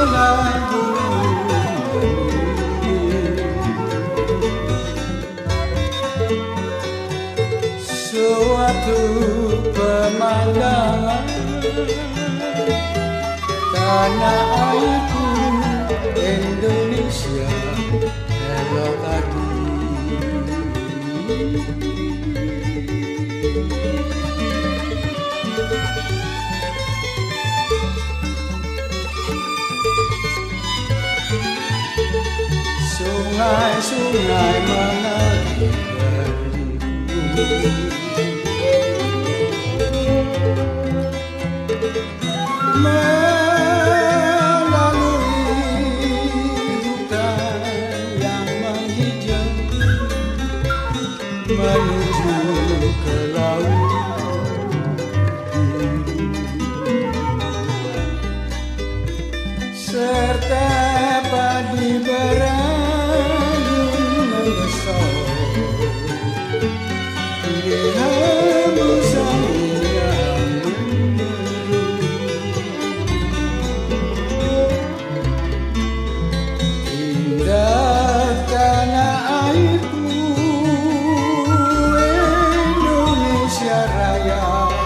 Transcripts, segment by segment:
selalu suatu pemandangan tanah airku Indonesia elok hati. Sungai-sungai mengalir melalui hutan yang menghijau menuju ke laut serta padi berayun mengesor di hembusan yang menderu. Indah tanah airku Indonesia Raya,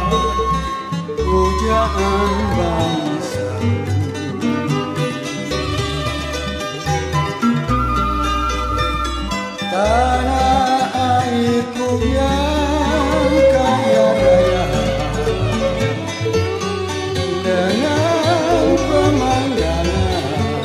pujaan bangsa. Tanah airku yang kaya raya dengan pemandangan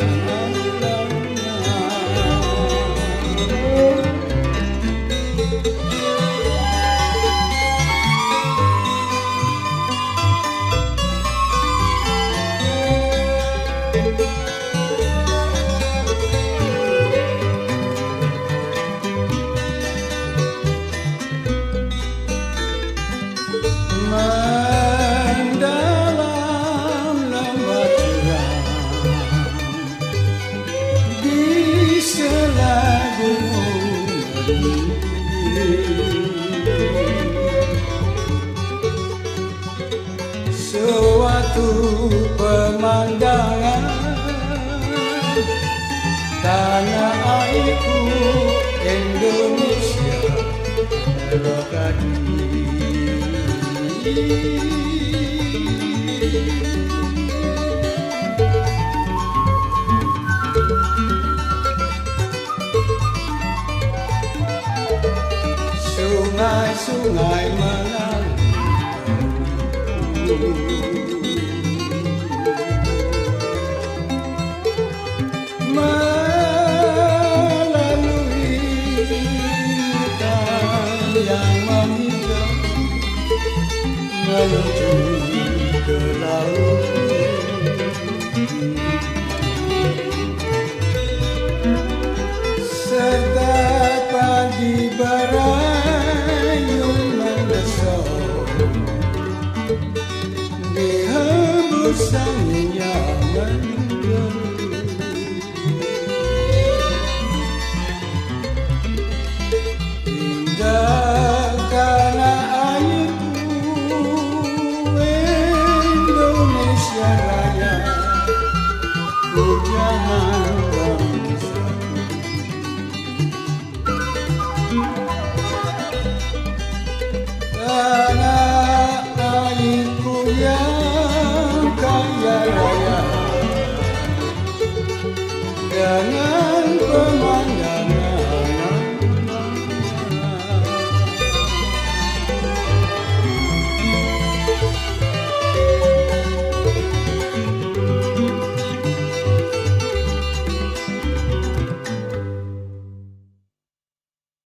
mendalam lembah curam di sela gunung suatu pemandangan tanah airku Indonesia elok hati. Sungai-sungai mengalir melalui hutan yang menghijau menuju ke laut serta padi berayun mendesor di hembusan yang menderu. Indah tanah airku Indonesia Raya, pujaan bangsa. Tanah airku yang kaya raya dengan